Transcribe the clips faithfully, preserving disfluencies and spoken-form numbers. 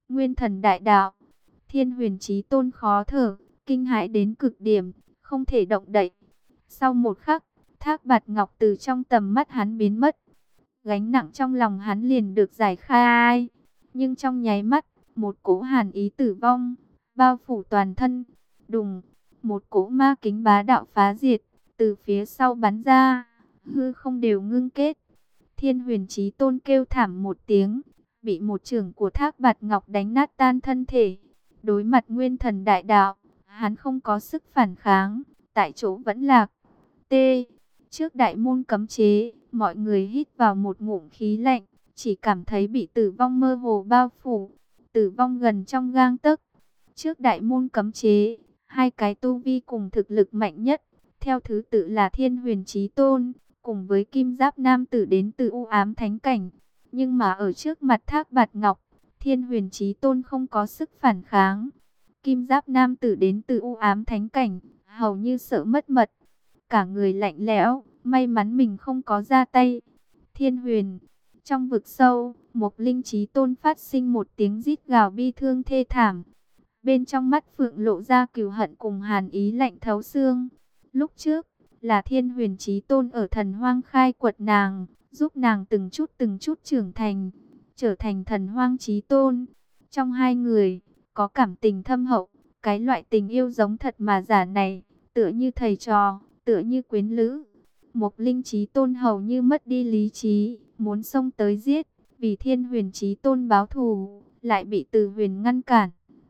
Nguyên thần đại đạo. Thiên Huyền Chí Tôn khó thở, kinh hãi đến cực điểm, không thể động đậy. Sau một khắc, Thác Bạt Ngọc từ trong tầm mắt hắn biến mất. Gánh nặng trong lòng hắn liền được giải khai. Nhưng trong nháy mắt, một cỗ hàn ý tử vong bao phủ toàn thân. Đùng, một cỗ ma kính bá đạo phá diệt từ phía sau bắn ra, hư không đều ngưng kết. Thiên Huyền Chí Tôn kêu thảm một tiếng, bị một chưởng của Thác Bạt Ngọc đánh nát tan thân thể. Đối mặt nguyên thần đại đạo, hắn không có sức phản kháng, tại chỗ vẫn lạc. T. Trước đại môn cấm chế, mọi người hít vào một ngụm khí lạnh, chỉ cảm thấy bị tử vong mơ hồ bao phủ, tử vong gần trong gang tấc. Trước đại môn cấm chế, hai cái tu vi cùng thực lực mạnh nhất, theo thứ tự là Thiên Huyền Chí Tôn, cùng với Kim Giáp Nam Tử đến từ U Ám Thánh Cảnh. Nhưng mà ở trước mặt Thác Bạt Ngọc, Thiên Huyền Chí Tôn không có sức phản kháng. Kim Giáp Nam Tử đến từ U Ám Thánh Cảnh, hầu như sợ mất mật. Cả người lạnh lẽo, may mắn mình không có ra tay. Thiên Huyền, trong vực sâu, Mộc Linh Chí Tôn phát sinh một tiếng rít gào bi thương thê thảm. Bên trong mắt Phượng lộ ra cừu hận cùng hàn ý lạnh thấu xương. Lúc trước, là Thiên Huyền Chí Tôn ở Thần Hoang khai quật nàng, giúp nàng từng chút từng chút trưởng thành, trở thành Thần Hoang Chí Tôn. Trong hai người, có cảm tình thâm hậu, cái loại tình yêu giống thật mà giả này, tựa như thầy trò, tựa như quyến lữ. Mộc Linh Chí Tôn hầu như mất đi lý trí, muốn xông tới giết, vì Thiên Huyền Chí Tôn báo thù, lại bị Từ Huyền ngăn cản.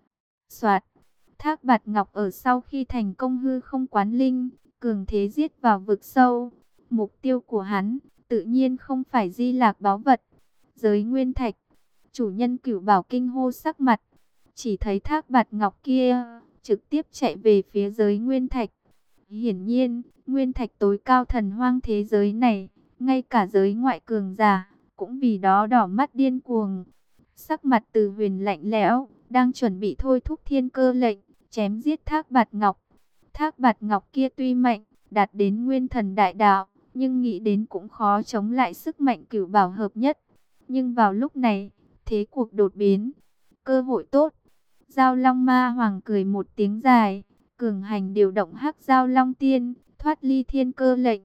Soạt, Thác Bạt Ngọc ở sau khi thành công hư không quán linh, cường thế giết vào vực sâu. Mục tiêu của hắn, tự nhiên không phải Di Lạc báu vật, giới nguyên thạch. Chủ nhân Cửu Bảo kinh hô sắc mặt, chỉ thấy Thác Bạt Ngọc kia, trực tiếp chạy về phía giới nguyên thạch. Hiển nhiên, nguyên thạch tối cao thần hoang thế giới này, ngay cả giới ngoại cường giả, cũng vì đó đỏ mắt điên cuồng. Sắc mặt Từ Huyền lạnh lẽo, đang chuẩn bị thôi thúc thiên cơ lệnh, chém giết Thác Bạt Ngọc. Thác Bạt Ngọc kia tuy mạnh, đạt đến nguyên thần đại đạo, nhưng nghĩ đến cũng khó chống lại sức mạnh Cửu Bảo hợp nhất. Nhưng vào lúc này, thế cuộc đột biến, cơ hội tốt. Giao Long Ma Hoàng cười một tiếng dài, cường hành điều động Hắc Giao Long Tiên, thoát ly thiên cơ lệnh.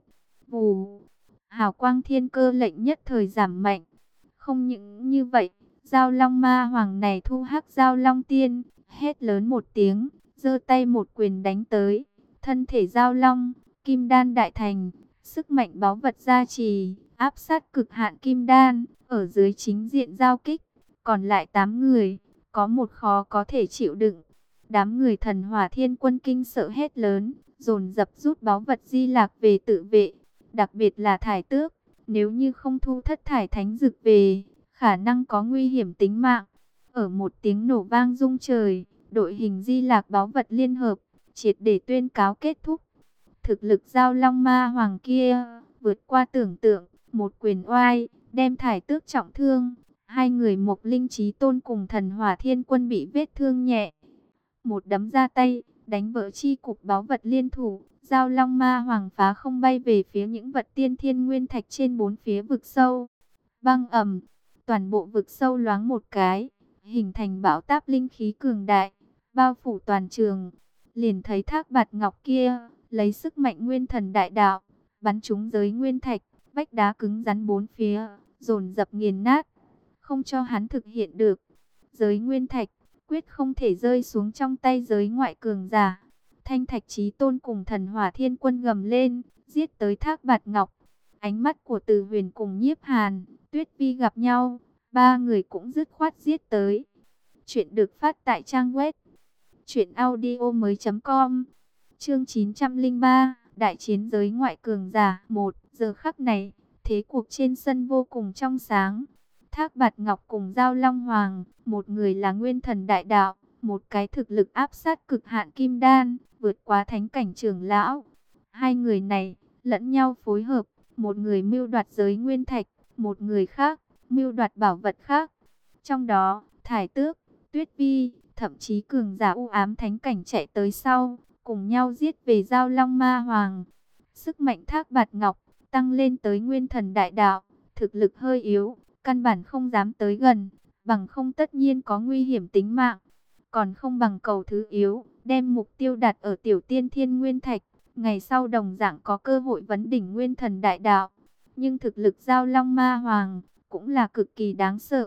Vù, hào quang thiên cơ lệnh nhất thời giảm mạnh. Không những như vậy, Giao Long Ma Hoàng này thu Hắc Giao Long Tiên, hét lớn một tiếng, giơ tay một quyền đánh tới. Thân thể Giao Long, Kim Đan đại thành, sức mạnh báu vật gia trì, áp sát cực hạn Kim Đan, ở dưới chính diện giao kích. Còn lại tám người, có một khó có thể chịu đựng. Đám người Thần Hỏa Thiên Quân kinh sợ hét lớn, dồn dập rút báu vật Di Lạc về tự vệ. Đặc biệt là Thải Tước, nếu như không thu Thất Thải Thánh Dực về, khả năng có nguy hiểm tính mạng. Ở một tiếng nổ vang rung trời, đội hình Di Lạc báu vật liên hợp, triệt để tuyên cáo kết thúc. Thực lực Giao Long Ma Hoàng kia, vượt qua tưởng tượng, một quyền oai, đem Thải Tước trọng thương. Hai người Mộc Linh Chí Tôn cùng Thần Hỏa Thiên Quân bị vết thương nhẹ. Một đấm ra tay, đánh vỡ chi cục báu vật liên thủ. Giao Long Ma Hoàng phá không bay về phía những vật tiên thiên nguyên thạch trên bốn phía vực sâu. Băng ầm, toàn bộ vực sâu loáng một cái, hình thành bão táp linh khí cường đại, bao phủ toàn trường. Liền thấy Thác Bạt Ngọc kia, lấy sức mạnh nguyên thần đại đạo, bắn trúng giới nguyên thạch, vách đá cứng rắn bốn phía, dồn dập nghiền nát, không cho hắn thực hiện được. Giới nguyên thạch, quyết không thể rơi xuống trong tay giới ngoại cường giả. Thanh Thạch Chí Tôn cùng Thần Hỏa Thiên Quân gầm lên, giết tới Thác Bạt Ngọc. Ánh mắt của Từ Huyền cùng Nhiếp Hàn, Tuyết Vi gặp nhau, ba người cũng dứt khoát giết tới. Chuyện được phát tại trang web truyện audio mới chấm com. Chương chín trăm lẻ ba, Đại chiến giới ngoại cường giả một. Giờ khắc này, thế cuộc trên sân vô cùng trong sáng. Thác Bạt Ngọc cùng Giao Long Hoàng, một người là nguyên thần đại đạo, một cái thực lực áp sát cực hạn Kim Đan, vượt quá thánh cảnh trưởng lão. Hai người này lẫn nhau phối hợp, một người mưu đoạt giới nguyên thạch, một người khác mưu đoạt bảo vật khác. Trong đó, Thải Tước, Tuyết Vi, thậm chí cường giả U Ám Thánh Cảnh chạy tới sau, cùng nhau giết về Giao Long Ma Hoàng. Sức mạnh Thác Bạt Ngọc tăng lên tới nguyên thần đại đạo, thực lực hơi yếu, căn bản không dám tới gần, bằng không tất nhiên có nguy hiểm tính mạng. Còn không bằng cầu thứ yếu, đem mục tiêu đặt ở tiểu tiên thiên nguyên thạch, ngày sau đồng dạng có cơ hội vấn đỉnh nguyên thần đại đạo. Nhưng thực lực Giao Long Ma Hoàng cũng là cực kỳ đáng sợ.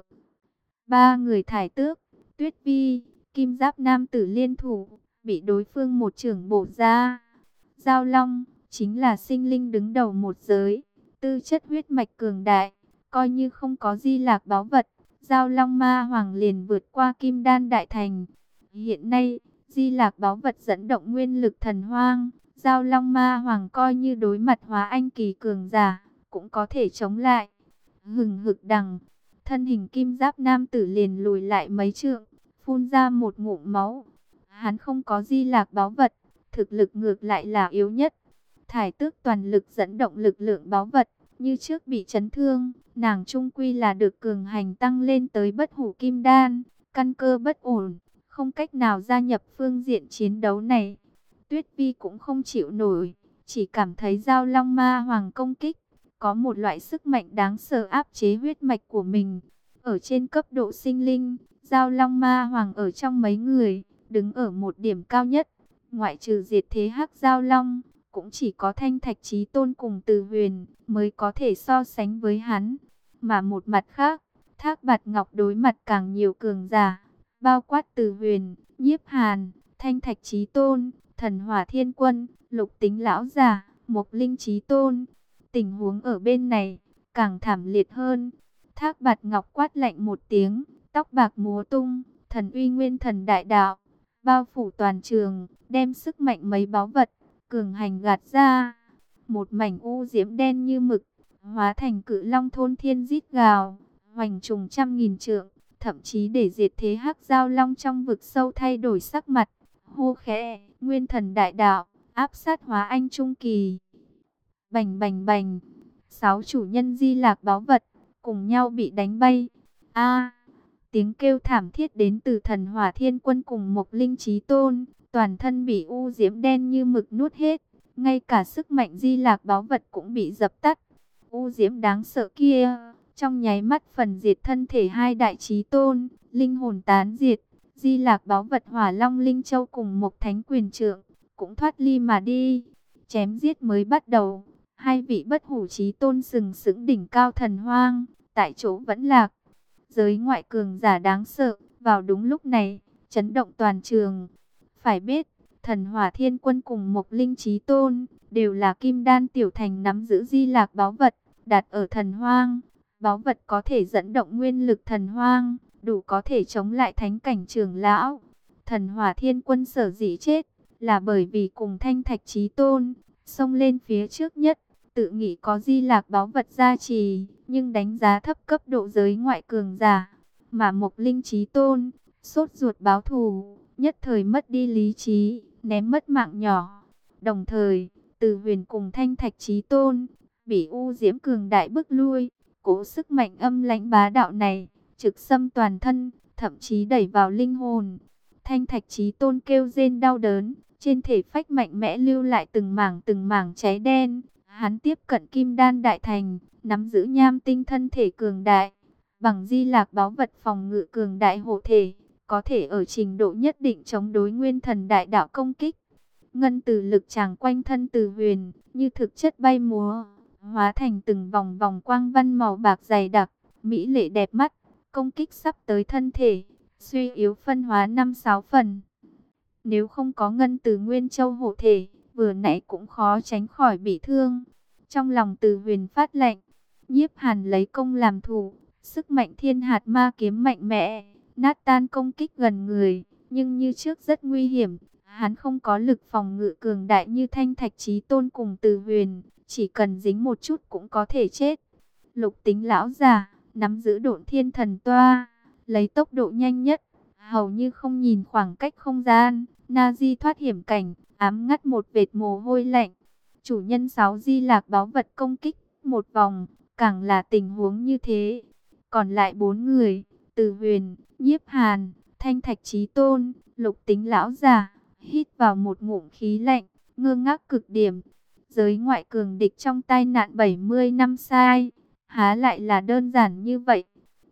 Ba người thải tước, Tuyết Vi, Kim Giáp nam tử liên thủ, bị đối phương một chưởng bổ ra. Giao Long chính là sinh linh đứng đầu một giới, tư chất huyết mạch cường đại, coi như không có Di Lạc báu vật, Giao Long Ma Hoàng liền vượt qua Kim Đan đại thành. Hiện nay, Di Lạc báu vật dẫn động nguyên lực thần hoang, Giao Long Ma Hoàng coi như đối mặt hóa anh kỳ cường giả, cũng có thể chống lại. Hừng hực đằng, thân hình kim giáp nam tử liền lùi lại mấy trượng, phun ra một ngụm máu. Hắn không có Di Lạc báu vật, thực lực ngược lại là yếu nhất. Thải tước toàn lực dẫn động lực lượng báu vật, như trước bị chấn thương, nàng trung quy là được cường hành tăng lên tới bất hủ kim đan, căn cơ bất ổn, không cách nào gia nhập phương diện chiến đấu này. Tuyết Vi cũng không chịu nổi, chỉ cảm thấy Giao Long Ma Hoàng công kích, có một loại sức mạnh đáng sợ áp chế huyết mạch của mình. Ở trên cấp độ sinh linh, Giao Long Ma Hoàng ở trong mấy người, đứng ở một điểm cao nhất, ngoại trừ diệt thế hắc Giao Long, cũng chỉ có Thanh Thạch Chí Tôn cùng Từ Huyền mới có thể so sánh với hắn. Mà một mặt khác, Thác Bạt Ngọc đối mặt càng nhiều cường giả, bao quát Từ Huyền, Nhiếp Hàn, Thanh Thạch Chí Tôn, Thần Hỏa Thiên Quân, Lục Tính lão giả, Mộc Linh Chí Tôn. Tình huống ở bên này càng thảm liệt hơn. Thác Bạt Ngọc quát lạnh một tiếng, tóc bạc múa tung, thần uy nguyên thần đại đạo bao phủ toàn trường, đem sức mạnh mấy báu vật cường hành gạt ra. Một mảnh u diễm đen như mực, hóa thành cự long thôn thiên rít gào, hoành trùng trăm nghìn trượng, thậm chí để diệt thế hắc Giao Long trong vực sâu thay đổi sắc mặt, hô khẽ, nguyên thần đại đạo, áp sát hóa anh trung kỳ. Bành bành bành, sáu chủ nhân Di Lạc báu vật cùng nhau bị đánh bay. A, tiếng kêu thảm thiết đến từ Thần Hỏa Thiên Quân cùng Mộc Linh Chí Tôn, toàn thân bị u diễm đen như mực nuốt hết, ngay cả sức mạnh Di Lạc báu vật cũng bị dập tắt. U diễm đáng sợ kia, trong nháy mắt phần diệt thân thể hai đại chí tôn, linh hồn tán diệt. Di Lạc báu vật Hỏa Long Linh Châu cùng Mộc Thánh Quyền Trượng cũng thoát ly mà đi. Chém giết mới bắt đầu, hai vị bất hủ chí tôn sừng sững đỉnh cao thần hoang, tại chỗ vẫn lạc. Giới ngoại cường giả đáng sợ, vào đúng lúc này, chấn động toàn trường. Phải biết, Thần Hỏa Thiên Quân cùng Mộc Linh Chí Tôn đều là kim đan tiểu thành nắm giữ Di Lạc báu vật, đặt ở thần hoang. Báu vật có thể dẫn động nguyên lực thần hoang, đủ có thể chống lại thánh cảnh trưởng lão. Thần Hỏa Thiên Quân sở dĩ chết, là bởi vì cùng Thanh Thạch Chí Tôn xông lên phía trước nhất, tự nghĩ có Di Lạc báu vật gia trì, nhưng đánh giá thấp cấp độ giới ngoại cường giả. Mà Mộc Linh Chí Tôn sốt ruột báo thù, nhất thời mất đi lý trí, ném mất mạng nhỏ. Đồng thời, Từ Huyền cùng Thanh Thạch Chí Tôn bị u diễm cường đại bức lui, cố sức mạnh âm lãnh bá đạo này trực xâm toàn thân, thậm chí đẩy vào linh hồn. Thanh Thạch Chí Tôn kêu rên đau đớn, trên thể phách mạnh mẽ lưu lại từng mảng từng mảng cháy đen. Hắn tiếp cận kim đan đại thành, nắm giữ nham tinh thân thể cường đại, bằng Di Lạc báu vật phòng ngự cường đại hộ thể, có thể ở trình độ nhất định chống đối nguyên thần đại đạo công kích. Ngân từ lực tràng quanh thân Từ Huyền, như thực chất bay múa, hóa thành từng vòng vòng quang văn màu bạc dày đặc, mỹ lệ đẹp mắt, công kích sắp tới thân thể, suy yếu phân hóa năm sáu phần. Nếu không có ngân từ Nguyên Châu hộ thể, vừa nãy cũng khó tránh khỏi bị thương. Trong lòng Từ Huyền phát lệnh, Nhiếp Hàn lấy công làm thủ, sức mạnh thiên hạt ma kiếm mạnh mẽ, nát tan công kích gần người, nhưng như trước rất nguy hiểm. Hắn không có lực phòng ngự cường đại như Thanh Thạch Chí Tôn cùng Từ Huyền, chỉ cần dính một chút cũng có thể chết. Lục Tính lão già nắm giữ Độn Thiên Thần Toa, lấy tốc độ nhanh nhất, hầu như không nhìn khoảng cách không gian, na di thoát hiểm cảnh, ám ngắt một vệt mồ hôi lạnh. Chủ nhân sáu Di Lạc báu vật công kích một vòng, càng là tình huống như thế. Còn lại bốn người, Từ Huyền, Nhiếp Hàn, Thanh Thạch Chí Tôn, Lục Tính lão già, hít vào một ngụm khí lạnh, ngơ ngác cực điểm. Giới ngoại cường địch trong tai nạn bảy mươi năm sai, há lại là đơn giản như vậy.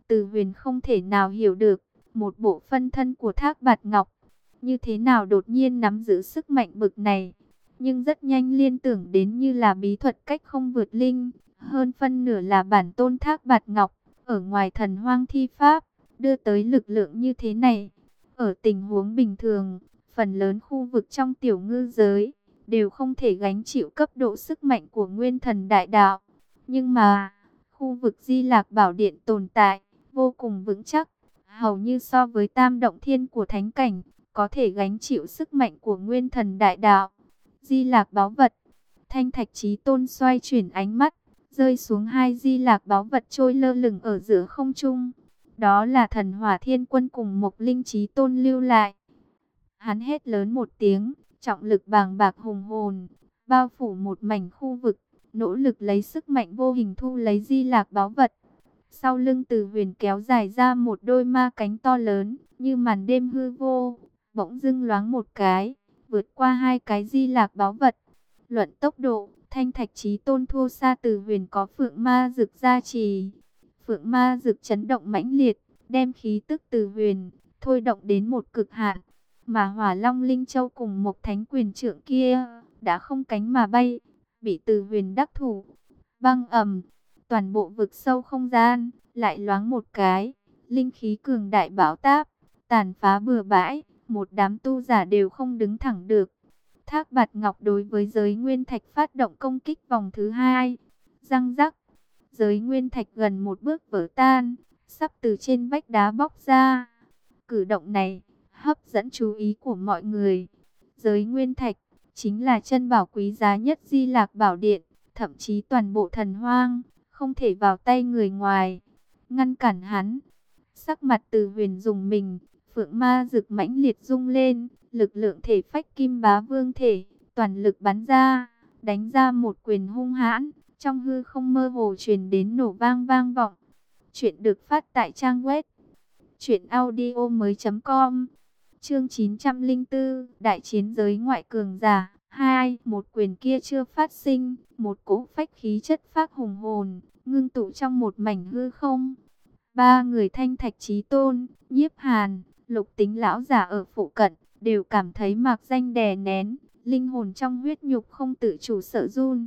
Từ Huyền không thể nào hiểu được, một bộ phân thân của Thác Bạt Ngọc như thế nào đột nhiên nắm giữ sức mạnh bực này. Nhưng rất nhanh liên tưởng đến như là bí thuật cách không vượt linh, hơn phân nửa là bản tôn Thác Bạt Ngọc ở ngoài thần hoang thi pháp, đưa tới lực lượng như thế này. Ở tình huống bình thường, phần lớn khu vực trong tiểu ngư giới đều không thể gánh chịu cấp độ sức mạnh của nguyên thần đại đạo. Nhưng mà, khu vực Di Lạc Bảo Điện tồn tại vô cùng vững chắc, hầu như so với tam động thiên của thánh cảnh, có thể gánh chịu sức mạnh của nguyên thần đại đạo. Di Lạc báu vật, Thanh Thạch Chí Tôn xoay chuyển ánh mắt, rơi xuống hai Di Lạc báu vật trôi lơ lửng ở giữa không trung. Đó là Thần Hỏa Thiên Quân cùng Mộc Linh Chí Tôn lưu lại. Hắn hét lớn một tiếng, trọng lực bàng bạc hùng hồn, bao phủ một mảnh khu vực, nỗ lực lấy sức mạnh vô hình thu lấy Di Lạc báu vật. Sau lưng Từ Huyền kéo dài ra một đôi ma cánh to lớn, như màn đêm hư vô, bỗng dưng loáng một cái, vượt qua hai cái Di Lạc báu vật. Luận tốc độ, Thanh Thạch Chí Tôn thua xa Từ Huyền, có Phượng Ma Dực gia trì. Phượng Ma Dực chấn động mãnh liệt, đem khí tức Từ Huyền thôi động đến một cực hạn. Mà Hỏa Long Linh Châu cùng một thánh quyền trượng kia đã không cánh mà bay, bị Từ Huyền đắc thủ. Băng ầm, toàn bộ vực sâu không gian lại loáng một cái, linh khí cường đại bão táp, tàn phá bừa bãi, một đám tu giả đều không đứng thẳng được. Thác Bạt Ngọc đối với giới nguyên thạch phát động công kích vòng thứ hai. Răng rắc, giới nguyên thạch gần một bước vỡ tan, sắp từ trên vách đá bóc ra. Cử động này hấp dẫn chú ý của mọi người. Giới nguyên thạch chính là chân bảo quý giá nhất Di Lạc Bảo Điện, thậm chí toàn bộ thần hoang không thể vào tay người ngoài. Ngăn cản hắn. Sắc mặt Từ Huyền dùng mình, Phượng Ma Dực mãnh liệt rung lên, lực lượng thể phách Kim Bá Vương thể toàn lực bắn ra, đánh ra một quyền hung hãn, trong hư không mơ hồ truyền đến nổ vang vang vọng. Chuyện được phát tại trang web truyện audio mới chấm com. Chương chín trăm lẻ bốn, đại chiến giới ngoại cường giả hai. Một quyền kia chưa phát sinh, một cỗ phách khí chất phác hùng hồn ngưng tụ trong một mảnh hư không. Ba người Thanh Thạch Chí Tôn, Nhiếp Hàn, Lục Tính lão giả ở phụ cận đều cảm thấy mạc danh đè nén, linh hồn trong huyết nhục không tự chủ sợ run.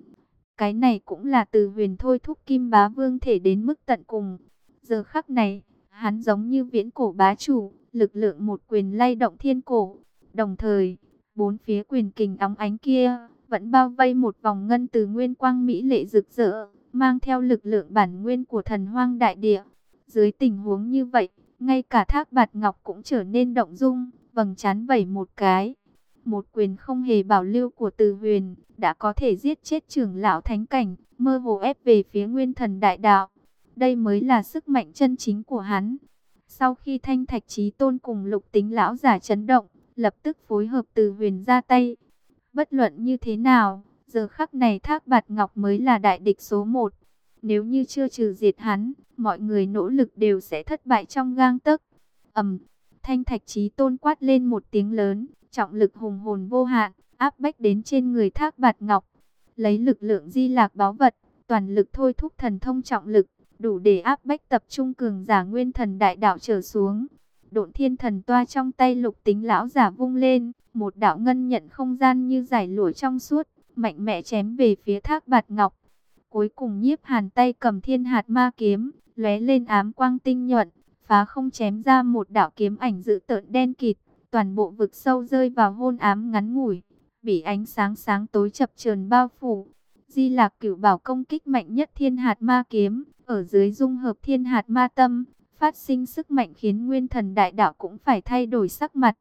Cái này cũng là Từ Huyền thôi thúc Kim Bá Vương thể đến mức tận cùng. Giờ khắc này, hắn giống như viễn cổ bá chủ, lực lượng một quyền lay động thiên cổ. Đồng thời, bốn phía quyền kình óng ánh kia vẫn bao vây một vòng ngân từ nguyên quang mỹ lệ rực rỡ, mang theo lực lượng bản nguyên của thần hoang đại địa. Dưới tình huống như vậy, ngay cả Thác Bạt Ngọc cũng trở nên động dung, vầng trán vẩy một cái. Một quyền không hề bảo lưu của Từ Huyền đã có thể giết chết trưởng lão thánh cảnh, mơ hồ ép về phía nguyên thần đại đạo. Đây mới là sức mạnh chân chính của hắn. Sau khi Thanh Thạch Chí Tôn cùng Lục Tính lão giả chấn động, lập tức phối hợp Từ Huyền ra tay. Bất luận như thế nào, giờ khắc này Thác Bạt Ngọc mới là đại địch số một. Nếu như chưa trừ diệt hắn, mọi người nỗ lực đều sẽ thất bại trong gang tấc. Ầm, Thanh Thạch Chí Tôn quát lên một tiếng lớn, trọng lực hùng hồn vô hạn áp bách đến trên người Thác Bạt Ngọc. Lấy lực lượng Di Lạc báu vật, toàn lực thôi thúc thần thông trọng lực, đủ để áp bách tập trung cường giả nguyên thần đại đạo trở xuống. Độn Thiên Thần Toa trong tay Lục Tính lão giả vung lên, một đạo ngân nhận không gian như giải lụa trong suốt, mạnh mẽ chém về phía Thác Bạt Ngọc. Cuối cùng Nhiếp Hàn tay cầm Thiên Hạt Ma kiếm, lóe lên ám quang tinh nhuận, phá không chém ra một đạo kiếm ảnh dữ tợn đen kịt. Toàn bộ vực sâu rơi vào hôn ám ngắn ngủi, bị ánh sáng sáng tối chập chờn bao phủ. Di Lạc Cửu Bảo công kích mạnh nhất Thiên Hạt Ma kiếm, ở dưới dung hợp Thiên Hạt Ma tâm, phát sinh sức mạnh khiến nguyên thần đại đạo cũng phải thay đổi sắc mặt.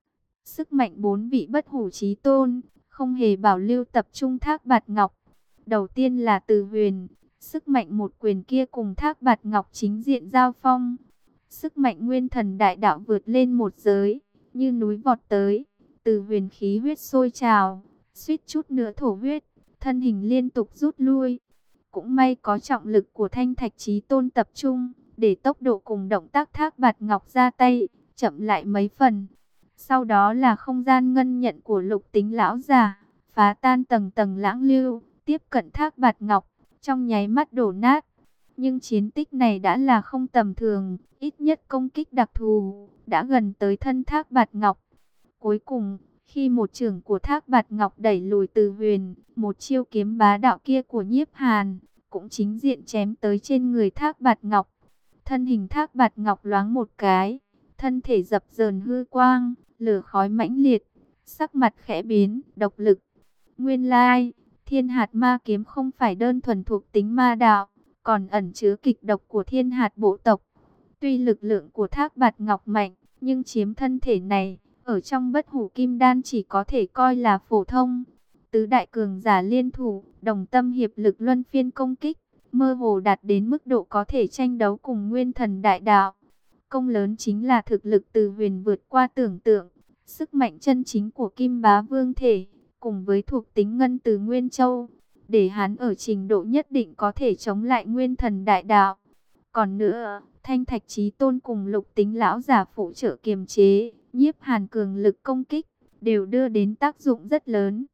Sức mạnh bốn vị bất hủ chí tôn, không hề bảo lưu tập trung Thác Bạt Ngọc. Đầu tiên là Từ Huyền, sức mạnh một quyền kia cùng Thác Bạt Ngọc chính diện giao phong. Sức mạnh nguyên thần đại đạo vượt lên một giới, như núi vọt tới. Từ Huyền khí huyết sôi trào, suýt chút nữa thổ huyết, thân hình liên tục rút lui. Cũng may có trọng lực của Thanh Thạch Chí Tôn tập trung, để tốc độ cùng động tác Thác Bạt Ngọc ra tay chậm lại mấy phần. Sau đó là không gian ngân nhận của Lục Tính lão giả, phá tan tầng tầng lãng lưu, tiếp cận Thác Bạt Ngọc, trong nháy mắt đổ nát. Nhưng chiến tích này đã là không tầm thường, ít nhất công kích đặc thù, đã gần tới thân Thác Bạt Ngọc. Cuối cùng, khi một chưởng của Thác Bạt Ngọc đẩy lùi Từ Huyền, một chiêu kiếm bá đạo kia của Nhiếp Hàn, cũng chính diện chém tới trên người Thác Bạt Ngọc. Thân hình Thác Bạt Ngọc loáng một cái, thân thể dập dờn hư quang, lửa khói mãnh liệt, sắc mặt khẽ biến, độc lực. Nguyên lai, Thiên Hạt Ma kiếm không phải đơn thuần thuộc tính ma đạo, còn ẩn chứa kịch độc của Thiên Hạt bộ tộc. Tuy lực lượng của Thác Bạt Ngọc mạnh, nhưng chiếm thân thể này, ở trong Bất Hủ Kim Đan chỉ có thể coi là phổ thông. Tứ đại cường giả liên thủ, đồng tâm hiệp lực luân phiên công kích, mơ hồ đạt đến mức độ có thể tranh đấu cùng Nguyên Thần Đại Đạo. Công lớn chính là thực lực Từ Huyền vượt qua tưởng tượng, sức mạnh chân chính của Kim Bá Vương thể, cùng với thuộc tính ngân từ Nguyên Châu, để hắn ở trình độ nhất định có thể chống lại Nguyên Thần Đại Đạo. Còn nữa, Thanh Thạch Chí Tôn cùng Lục Tính lão giả phụ trợ kiềm chế, Nhiếp Hàn cường lực công kích, đều đưa đến tác dụng rất lớn.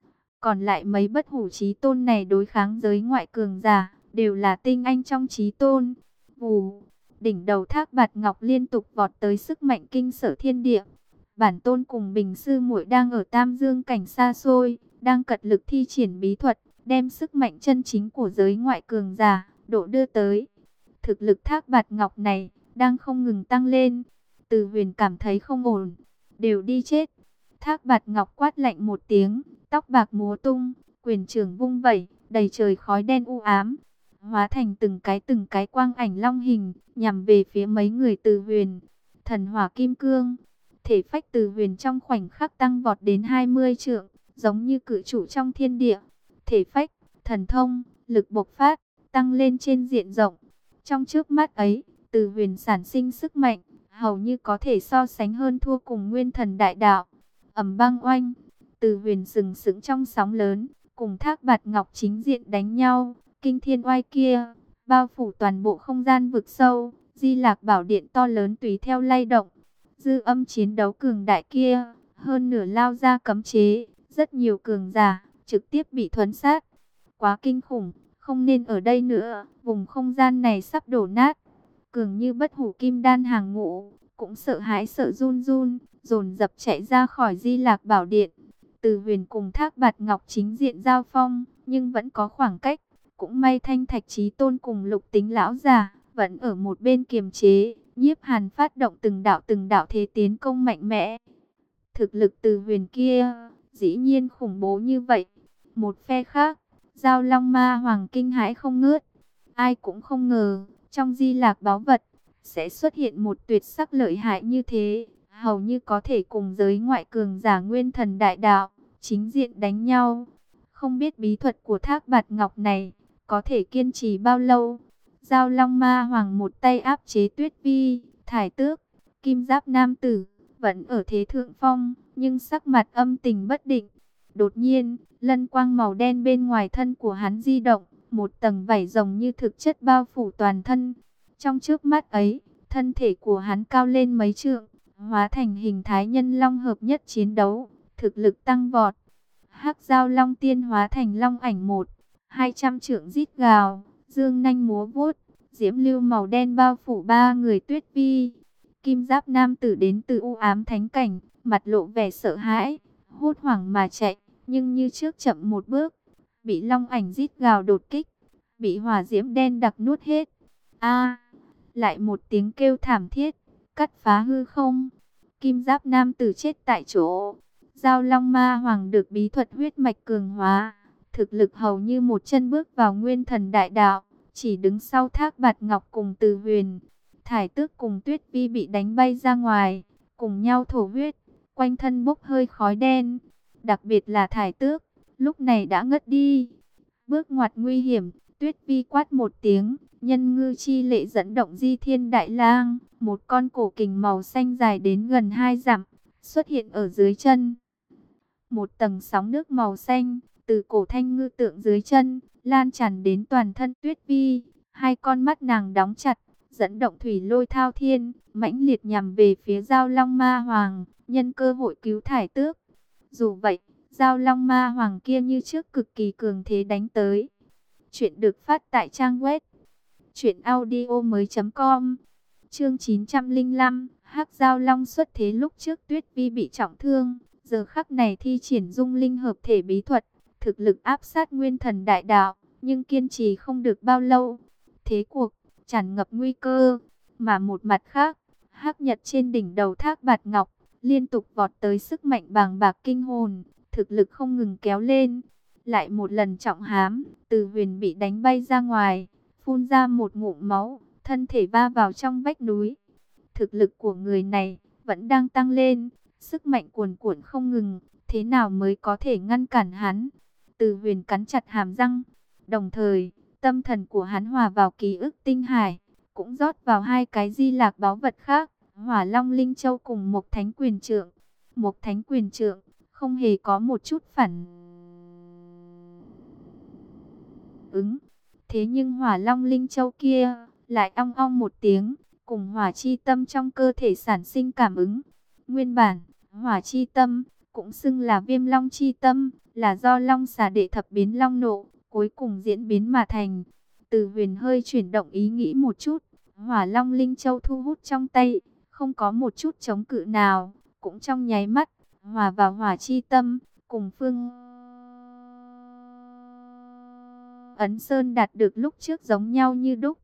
Còn lại mấy Bất Hủ Chí Tôn này đối kháng giới ngoại cường giả, đều là tinh anh trong Chí Tôn. Vù, đỉnh đầu Thác Bạt Ngọc liên tục vọt tới sức mạnh kinh sở thiên địa. Bản tôn cùng Bình sư muội đang ở Tam Dương cảnh xa xôi, đang cật lực thi triển bí thuật, đem sức mạnh chân chính của giới ngoại cường giả độ đưa tới. Thực lực Thác Bạt Ngọc này đang không ngừng tăng lên. Từ Huyền cảm thấy không ổn, đều đi chết. Thác Bạt Ngọc quát lạnh một tiếng, tóc bạc múa tung, quyền trưởng vung vẩy, đầy trời khói đen u ám, hóa thành từng cái từng cái quang ảnh long hình, nhằm về phía mấy người Từ Huyền. Thần hỏa kim cương, thể phách Từ Huyền trong khoảnh khắc tăng vọt đến hai mươi trượng, giống như cự trụ trong thiên địa. Thể phách, thần thông, lực bộc phát, tăng lên trên diện rộng. Trong trước mắt ấy, Từ Huyền sản sinh sức mạnh, hầu như có thể so sánh hơn thua cùng Nguyên Thần Đại Đạo. Ầm bang oanh, Từ Huyền sừng sững trong sóng lớn, cùng Thác Bạt Ngọc chính diện đánh nhau. Kinh thiên oai kia, bao phủ toàn bộ không gian vực sâu, Di Lạc Bảo Điện to lớn tùy theo lay động. Dư âm chiến đấu cường đại kia, hơn nửa lao ra cấm chế, rất nhiều cường giả trực tiếp bị thuấn sát. Quá kinh khủng, không nên ở đây nữa, vùng không gian này sắp đổ nát. Cường như Bất Hủ Kim Đan hàng ngũ, cũng sợ hãi sợ run run, dồn dập chạy ra khỏi Di Lạc Bảo Điện. Từ Huyền cùng Thác Bạt Ngọc chính diện giao phong, nhưng vẫn có khoảng cách. Cũng may Thanh Thạch Chí Tôn cùng Lục Tính lão già vẫn ở một bên kiềm chế. Nhiếp Hàn phát động từng đạo từng đạo thế tiến công mạnh mẽ. Thực lực Từ Huyền kia dĩ nhiên khủng bố như vậy. Một phe khác, Giao Long Ma Hoàng kinh hãi không ngớt. Ai cũng không ngờ, trong Di Lạc báu vật sẽ xuất hiện một tuyệt sắc lợi hại như thế, hầu như có thể cùng giới ngoại cường giả Nguyên Thần Đại Đạo chính diện đánh nhau. Không biết bí thuật của Thác Bạt Ngọc này có thể kiên trì bao lâu. Giao Long Ma Hoàng một tay áp chế Tuyết Vi, Thải Tước, Kim Giáp Nam Tử, vẫn ở thế thượng phong, nhưng sắc mặt âm tình bất định. Đột nhiên, lân quang màu đen bên ngoài thân của hắn di động, một tầng vảy rồng như thực chất bao phủ toàn thân. Trong trước mắt ấy, thân thể của hắn cao lên mấy trượng, hóa thành hình thái nhân long hợp nhất chiến đấu, thực lực tăng vọt. Hắc Giao Long Tiên hóa thành long ảnh một, hai trăm trượng rít gào, dương nanh múa vuốt, diễm lưu màu đen bao phủ ba người Tuyết Vi. Kim Giáp Nam Tử đến từ u ám thánh cảnh, mặt lộ vẻ sợ hãi, hốt hoảng mà chạy, nhưng như trước chậm một bước, bị long ảnh rít gào đột kích, bị hỏa diễm đen đặc nuốt hết. A, lại một tiếng kêu thảm thiết, cắt phá hư không. Kim Giáp Nam Tử chết tại chỗ. Giao Long Ma Hoàng được bí thuật huyết mạch cường hóa, thực lực hầu như một chân bước vào Nguyên Thần Đại Đạo, chỉ đứng sau Thác Bạt Ngọc cùng Từ Huyền. Thải Tước cùng Tuyết Vi bị đánh bay ra ngoài, cùng nhau thổ huyết, quanh thân bốc hơi khói đen. Đặc biệt là Thải Tước, lúc này đã ngất đi. Bước ngoặt nguy hiểm, Tuyết Vi quát một tiếng, nhân ngư chi lệ dẫn động Di Thiên Đại Lang, một con cổ kình màu xanh dài đến gần hai dặm, xuất hiện ở dưới chân. Một tầng sóng nước màu xanh, từ cổ thanh ngư tượng dưới chân, lan tràn đến toàn thân Tuyết Vi. Hai con mắt nàng đóng chặt, dẫn động thủy lôi thao thiên, mãnh liệt nhằm về phía Giao Long Ma Hoàng, nhân cơ hội cứu Thải Tước. Dù vậy, Giao Long Ma Hoàng kia như trước cực kỳ cường thế đánh tới. Chuyện được phát tại trang web Chuyện audio mới com. Chương chín trăm lẻ lăm, Hắc Giao Long xuất thế. Lúc trước Tuyết Vi bị trọng thương, giờ khắc này thi triển Dung Linh hợp thể bí thuật, thực lực áp sát Nguyên Thần Đại Đạo, nhưng kiên trì không được bao lâu. Thế cuộc tràn ngập nguy cơ, mà một mặt khác, Hắc Nhật trên đỉnh đầu Thác Bạt Ngọc liên tục vọt tới, sức mạnh bàng bạc kinh hồn, thực lực không ngừng kéo lên. Lại một lần trọng hám, Từ Huyền bị đánh bay ra ngoài, phun ra một ngụm máu, thân thể va vào trong vách núi. Thực lực của người này vẫn đang tăng lên, sức mạnh cuồn cuộn không ngừng, thế nào mới có thể ngăn cản hắn? Từ Huyền cắn chặt hàm răng, đồng thời, tâm thần của hắn hòa vào ký ức tinh hải, cũng rót vào hai cái di lạc báu vật khác, Hỏa Long Linh Châu cùng Mộc Thánh Quyền Trượng. Mộc Thánh Quyền Trượng không hề có một chút phản ứng. Thế nhưng Hỏa Long Linh Châu kia lại ong ong một tiếng, cùng hỏa chi tâm trong cơ thể sản sinh cảm ứng. Nguyên bản, hỏa chi tâm cũng xưng là Viêm Long chi tâm, là do Long Xà đệ thập biến long nộ cuối cùng diễn biến mà thành. Từ Huyền hơi chuyển động ý nghĩ một chút, Hỏa Long Linh Châu thu hút trong tay, không có một chút chống cự nào, cũng trong nháy mắt hòa vào hỏa chi tâm, cùng phương ấn Sơn đạt được lúc trước giống nhau như đúc.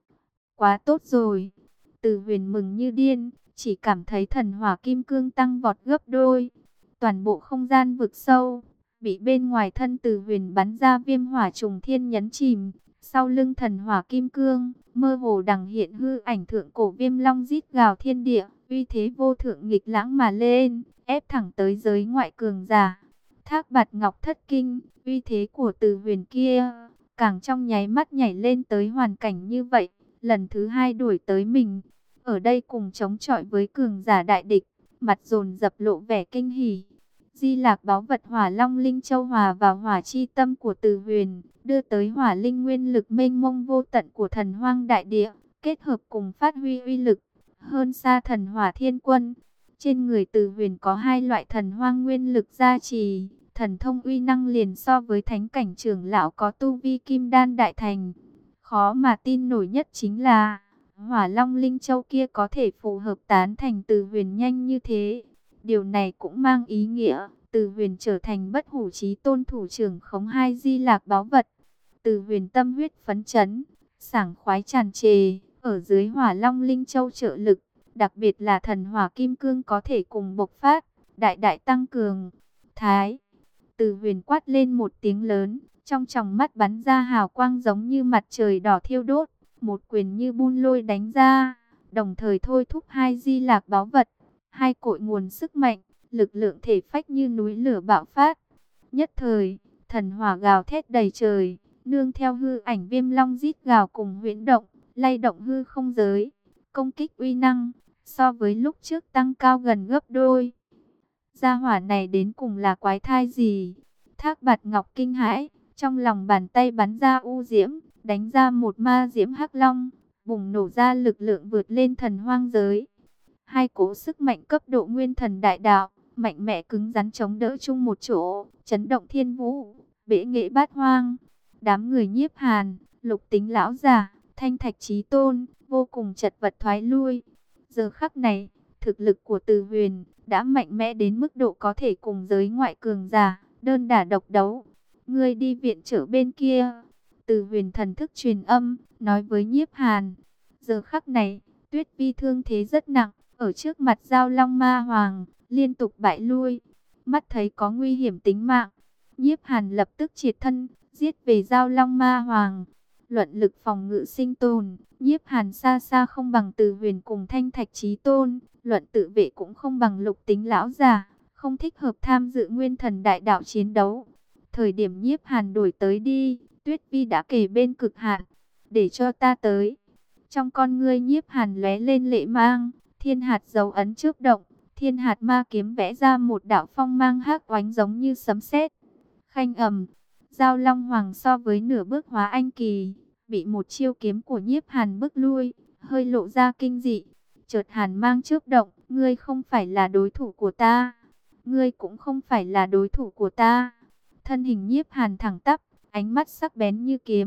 Quá tốt rồi! Từ Huyền mừng như điên, chỉ cảm thấy thần hỏa kim cương tăng vọt gấp đôi. Toàn bộ không gian vực sâu bị bên ngoài thân Từ Huyền bắn ra viêm hỏa trùng thiên nhấn chìm. Sau lưng thần hỏa kim cương, mơ hồ đằng hiện hư ảnh thượng cổ viêm long rít gào thiên địa, uy thế vô thượng nghịch lãng mà lên, ép thẳng tới giới ngoại cường giả. Thác Bạt Ngọc thất kinh, uy thế của Từ Huyền kia càng trong nháy mắt nhảy lên tới hoàn cảnh như vậy, lần thứ hai đuổi tới mình. Ở đây cùng chống chọi với cường giả đại địch, mặt dồn dập lộ vẻ kinh hỉ. Di lạc báu vật Hỏa Long Linh Châu hòa vào hỏa chi tâm của Từ Huyền, đưa tới hỏa linh nguyên lực mênh mông vô tận của thần hoang đại địa, kết hợp cùng phát huy uy lực hơn xa thần hỏa thiên quân. Trên người Từ Huyền có hai loại thần hoang nguyên lực gia trì, thần thông uy năng liền so với thánh cảnh trưởng lão có tu vi kim đan đại thành. Khó mà tin nổi nhất chính là Hỏa Long Linh Châu kia có thể phù hợp tán thành Từ Huyền nhanh như thế. Điều này cũng mang ý nghĩa Từ Huyền trở thành bất hủ chí tôn thủ trưởng khống hai di lạc báu vật. Từ Huyền tâm huyết phấn chấn, sảng khoái tràn trề, ở dưới Hỏa Long Linh Châu trợ lực, đặc biệt là thần hỏa kim cương có thể cùng bộc phát, đại đại tăng cường. Thái! Từ Huyền quát lên một tiếng lớn, trong tròng mắt bắn ra hào quang giống như mặt trời đỏ thiêu đốt, một quyền như bun lôi đánh ra, đồng thời thôi thúc hai di lạc báu vật, hai cội nguồn sức mạnh, lực lượng thể phách như núi lửa bạo phát. Nhất thời, thần hỏa gào thét đầy trời, nương theo hư ảnh viêm long rít gào cùng huyễn động, lay động hư không giới. Công kích uy năng so với lúc trước tăng cao gần gấp đôi. Gia hỏa này đến cùng là quái thai gì? Thác Bạt Ngọc kinh hãi, trong lòng bàn tay bắn ra u diễm, đánh ra một ma diễm hắc long, bùng nổ ra lực lượng vượt lên thần hoang giới. Hai cỗ sức mạnh cấp độ nguyên thần đại đạo, mạnh mẽ cứng rắn chống đỡ chung một chỗ, chấn động thiên vũ, bể nghệ bát hoang. Đám người Nhiếp Hàn, Lục Tính lão giả, Thanh Thạch Chí Tôn, vô cùng chật vật thoái lui. Giờ khắc này, thực lực của Từ Huyền đã mạnh mẽ đến mức độ có thể cùng giới ngoại cường giả đơn đả độc đấu. Ngươi đi viện trợ bên kia. Từ Huyền thần thức truyền âm, nói với Nhiếp Hàn. Giờ khắc này, Tuyết Vi thương thế rất nặng, ở trước mặt Giao Long Ma Hoàng, liên tục bại lui. Mắt thấy có nguy hiểm tính mạng, Nhiếp Hàn lập tức triệt thân, giết về Giao Long Ma Hoàng. Luận lực phòng ngự sinh tồn, Nhiếp Hàn xa xa không bằng Từ Huyền cùng Thanh Thạch Chí Tôn, luận tự vệ cũng không bằng Lục Tính lão già, không thích hợp tham dự nguyên thần đại đạo chiến đấu. Thời điểm Nhiếp Hàn đổi tới đi, Tuyết Vi đã kề bên cực hạn, để cho ta tới. Trong con ngươi Nhiếp Hàn lóe lên lệ mang, thiên hạt dấu ấn chớp động, thiên hạt ma kiếm vẽ ra một đạo phong mang hắc oánh giống như sấm sét. Khanh ầm, Giao Long Hoàng so với nửa bước hóa anh kỳ, bị một chiêu kiếm của Nhiếp Hàn bức lui, hơi lộ ra kinh dị. Chợt hàn mang chớp động, ngươi không phải là đối thủ của ta, ngươi cũng không phải là đối thủ của ta. Thân hình Nhiếp Hàn thẳng tắp, ánh mắt sắc bén như kiếm, thiên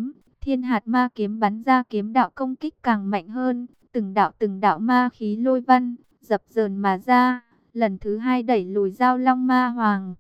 Thiên hạt ma kiếm bắn ra kiếm đạo công kích càng mạnh hơn, từng đạo từng đạo ma khí lôi văn, dập dờn mà ra, lần thứ hai đẩy lùi Dao Long Ma Hoàng.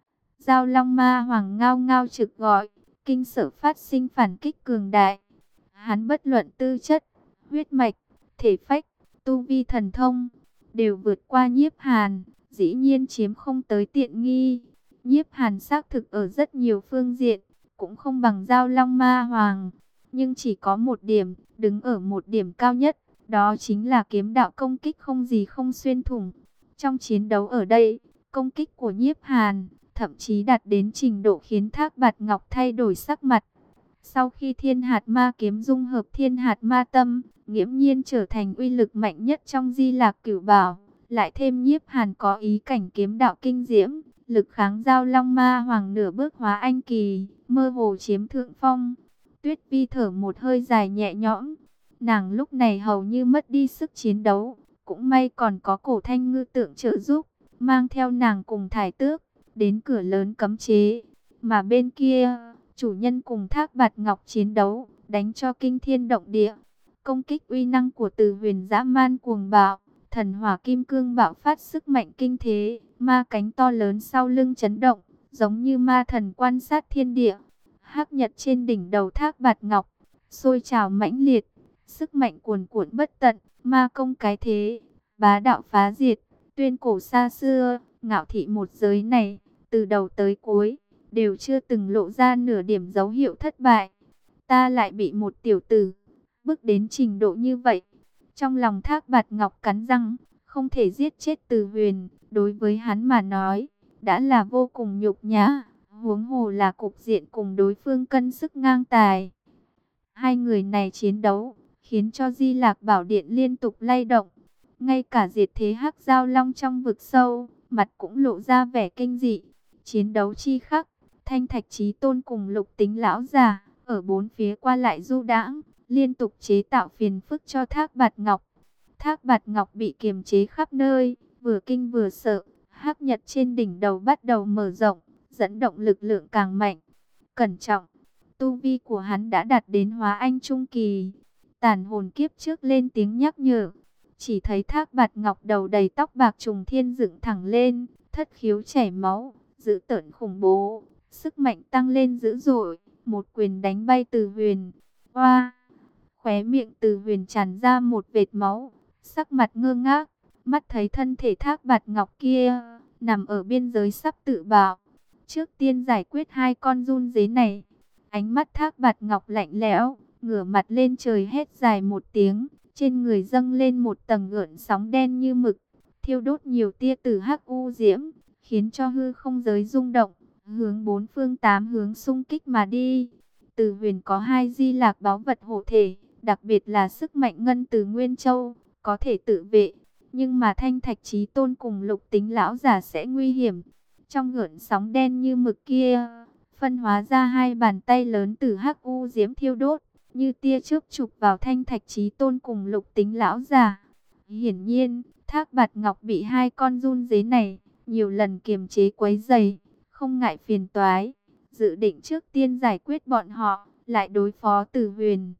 Dao Long Ma Hoàng ngao ngao trực gọi, kinh sở phát sinh phản kích cường đại. Hắn bất luận tư chất, huyết mạch, thể phách, tu vi thần thông, đều vượt qua Nhiếp Hàn, dĩ nhiên chiếm không tới tiện nghi. Nhiếp Hàn xác thực ở rất nhiều phương diện, cũng không bằng Dao Long Ma Hoàng, nhưng chỉ có một điểm, đứng ở một điểm cao nhất, đó chính là kiếm đạo công kích không gì không xuyên thủng. Trong chiến đấu ở đây, công kích của Nhiếp Hàn thậm chí đạt đến trình độ khiến Thác Bạt Ngọc thay đổi sắc mặt. Sau khi Thiên hạt ma kiếm dung hợp Thiên hạt ma tâm, nghiễm nhiên trở thành uy lực mạnh nhất trong Di Lạc Cửu Bảo, lại thêm Nhiếp Hàn có ý cảnh kiếm đạo kinh diễm, lực kháng Dao Long Ma Hoàng nửa bước hóa anh kỳ, mơ hồ chiếm thượng phong. Tuyết Vi thở một hơi dài nhẹ nhõm, nàng lúc này hầu như mất đi sức chiến đấu, cũng may còn có Cổ Thanh Ngư tượng trợ giúp, mang theo nàng cùng Thải Tước đến cửa lớn cấm chế. Mà bên kia, chủ nhân cùng Thác Bạt Ngọc chiến đấu, đánh cho kinh thiên động địa. Công kích uy năng của Từ Huyền dã man cuồng bạo, thần hỏa kim cương bạo phát sức mạnh kinh thế, ma cánh to lớn sau lưng chấn động, giống như ma thần quan sát thiên địa. Hắc nhật trên đỉnh đầu Thác Bạt Ngọc, sôi trào mãnh liệt, sức mạnh cuồn cuộn bất tận, ma công cái thế, bá đạo phá diệt, tuyên cổ xa xưa, ngạo thị một giới này, từ đầu tới cuối, đều chưa từng lộ ra nửa điểm dấu hiệu thất bại. Ta lại bị một tiểu tử bước đến trình độ như vậy. Trong lòng Thác Bạt Ngọc cắn răng, không thể giết chết Từ Huyền, đối với hắn mà nói, đã là vô cùng nhục nhã, huống hồ là cục diện cùng đối phương cân sức ngang tài. Hai người này chiến đấu, khiến cho Di Lạc Bảo Điện liên tục lay động. Ngay cả Diệt Thế Hắc Giao Long trong vực sâu, mặt cũng lộ ra vẻ kinh dị. Chiến đấu chi khắc, Thanh Thạch Chí Tôn cùng Lục Tính lão già ở bốn phía qua lại du đãng, liên tục chế tạo phiền phức cho Thác Bạt Ngọc. Thác Bạt Ngọc bị kiềm chế khắp nơi, vừa kinh vừa sợ. Hắc nhật trên đỉnh đầu bắt đầu mở rộng, dẫn động lực lượng càng mạnh. Cẩn trọng, tu vi của hắn đã đạt đến hóa anh trung kỳ. Tàn hồn kiếp trước lên tiếng nhắc nhở. Chỉ thấy Thác Bạt Ngọc đầu đầy tóc bạc trùng thiên dựng thẳng lên, thất khiếu chảy máu, dữ tợn khủng bố, sức mạnh tăng lên dữ dội, một quyền đánh bay Từ Huyền. Oa! Khóe miệng Từ Huyền tràn ra một vệt máu, sắc mặt ngơ ngác, mắt thấy thân thể Thác Bạt Ngọc kia nằm ở biên giới sắp tự bạo. Trước tiên giải quyết hai con run dế này. Ánh mắt Thác Bạt Ngọc lạnh lẽo, ngửa mặt lên trời hét dài một tiếng, trên người dâng lên một tầng gợn sóng đen như mực, thiêu đốt nhiều tia tử hắc u diễm, khiến cho hư không giới rung động, hướng bốn phương tám hướng xung kích mà đi. Từ Huyền có hai di lạc báu vật hộ thể, đặc biệt là sức mạnh ngân từ Nguyên Châu, có thể tự vệ, nhưng mà Thanh Thạch Chí Tôn cùng Lục Tính lão giả sẽ nguy hiểm. Trong gợn sóng đen như mực kia, phân hóa ra hai bàn tay lớn từ hắc u diễm thiêu đốt, như tia chớp chụp vào Thanh Thạch Chí Tôn cùng Lục Tính lão già. Hiển nhiên, Thác Bạt Ngọc bị hai con run dế này nhiều lần kiềm chế quấy rầy, không ngại phiền toái, dự định trước tiên giải quyết bọn họ, lại đối phó Từ Huyền.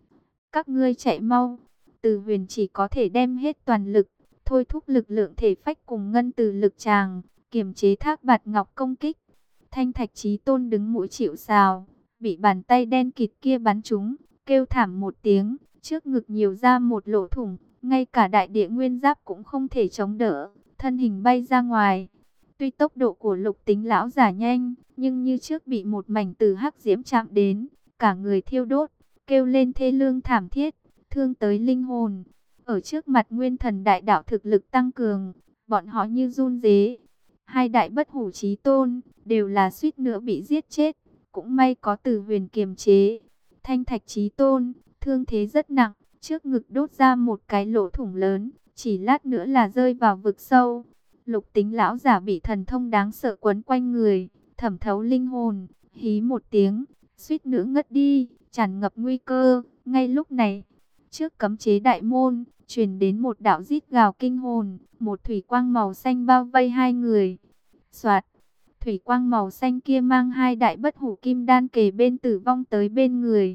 Các ngươi chạy mau! Từ Huyền chỉ có thể đem hết toàn lực, thôi thúc lực lượng thể phách cùng ngân từ lực tràng, kiềm chế Thác Bạt Ngọc công kích. Thanh Thạch Chí Tôn đứng mũi chịu sào, bị bàn tay đen kịt kia bắn trúng, kêu thảm một tiếng, trước ngực nhiều ra một lỗ thủng, ngay cả đại địa nguyên giáp cũng không thể chống đỡ, thân hình bay ra ngoài. Tuy tốc độ của Lục Tính lão giả nhanh, nhưng như trước bị một mảnh từ hắc diễm chạm đến, cả người thiêu đốt, kêu lên thê lương thảm thiết, thương tới linh hồn. Ở trước mặt Nguyên Thần đại đạo thực lực tăng cường, bọn họ như run rế. Hai đại bất hủ chí tôn đều là suýt nữa bị giết chết, cũng may có Từ Huyền kiềm chế. Thanh Thạch Chí Tôn thương thế rất nặng, trước ngực đốt ra một cái lỗ thủng lớn, chỉ lát nữa là rơi vào vực sâu. Lục Tính lão giả bị thần thông đáng sợ quấn quanh người, thẩm thấu linh hồn, hí một tiếng, suýt nữa ngất đi, tràn ngập nguy cơ. Ngay lúc này, trước cấm chế đại môn, truyền đến một đạo rít gào kinh hồn, một thủy quang màu xanh bao vây hai người. Soạt, thủy quang màu xanh kia mang hai đại bất hủ kim đan kề bên tử vong tới bên người.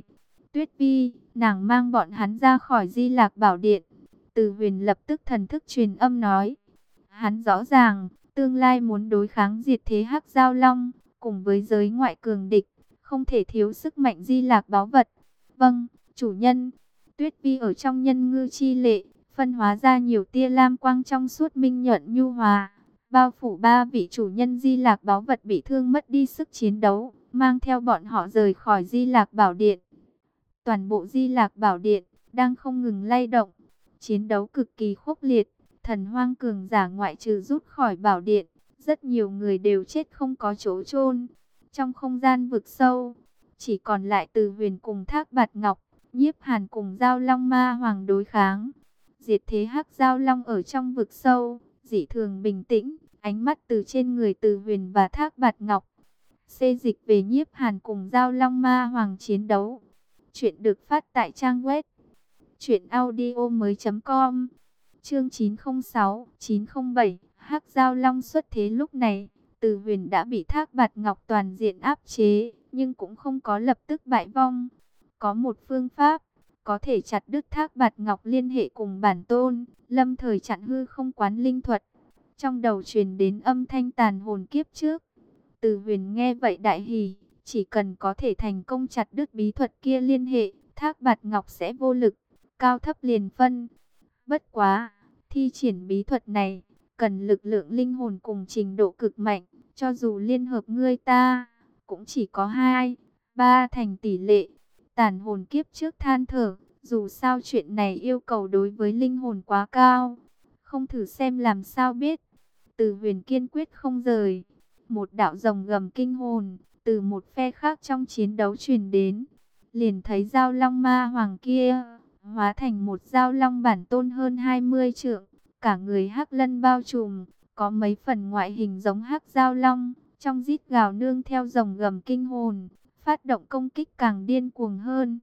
Tuyết Vi, nàng mang bọn hắn ra khỏi Di Lạc Bảo Điện. Từ Huyền lập tức thần thức truyền âm nói. Hắn rõ ràng, tương lai muốn đối kháng diệt thế Hắc Giao Long, cùng với giới ngoại cường địch, không thể thiếu sức mạnh Di Lạc báu vật. Vâng, chủ nhân. Tuyết Vi ở trong nhân ngư chi lệ, phân hóa ra nhiều tia lam quang trong suốt minh nhuận nhu hòa, bao phủ ba vị chủ nhân Di Lạc báu vật bị thương mất đi sức chiến đấu, mang theo bọn họ rời khỏi Di Lạc Bảo Điện. Toàn bộ Di Lạc Bảo Điện đang không ngừng lay động, chiến đấu cực kỳ khốc liệt. Thần hoang cường giả ngoại trừ rút khỏi bảo điện, rất nhiều người đều chết không có chỗ chôn. Trong không gian vực sâu, chỉ còn lại Từ Huyền cùng Thác Bạt Ngọc, Nhiếp Hàn cùng Giao Long Ma Hoàng đối kháng. Diệt thế Hắc Giao Long ở trong vực sâu, dị thường bình tĩnh, ánh mắt từ trên người Từ Huyền và Thác Bạt Ngọc xê dịch về Nhiếp Hàn cùng Giao Long Ma Hoàng chiến đấu. Chuyện được phát tại trang web truyện audio mới chấm com. Chương chín không sáu, chín không bảy, Hắc Giao Long xuất thế. Lúc này, Từ Huyền đã bị Thác Bạt Ngọc toàn diện áp chế, nhưng cũng không có lập tức bại vong. Có một phương pháp có thể chặt đứt Thác Bạt Ngọc liên hệ cùng bản tôn, lâm thời chặn hư không quán linh thuật. Trong đầu truyền đến âm thanh tàn hồn kiếp trước. Từ Huyền nghe vậy đại hỉ, chỉ cần có thể thành công chặt đứt bí thuật kia liên hệ, Thác Bạt Ngọc sẽ vô lực, cao thấp liền phân. Bất quá, thi triển bí thuật này, cần lực lượng linh hồn cùng trình độ cực mạnh, cho dù liên hợp ngươi ta, cũng chỉ có hai, ba thành tỷ lệ. Tàn hồn kiếp trước than thở, dù sao chuyện này yêu cầu đối với linh hồn quá cao, không thử xem làm sao biết. Từ Huyền kiên quyết không rời. Một đạo rồng gầm kinh hồn, từ một phe khác trong chiến đấu truyền đến, liền thấy Giao Long Ma Hoàng kia hóa thành một giao long bản tôn hơn hai mươi trượng, cả người hắc lân bao trùm, có mấy phần ngoại hình giống hắc giao long, trong rít gào nương theo rồng gầm kinh hồn, phát động công kích càng điên cuồng hơn.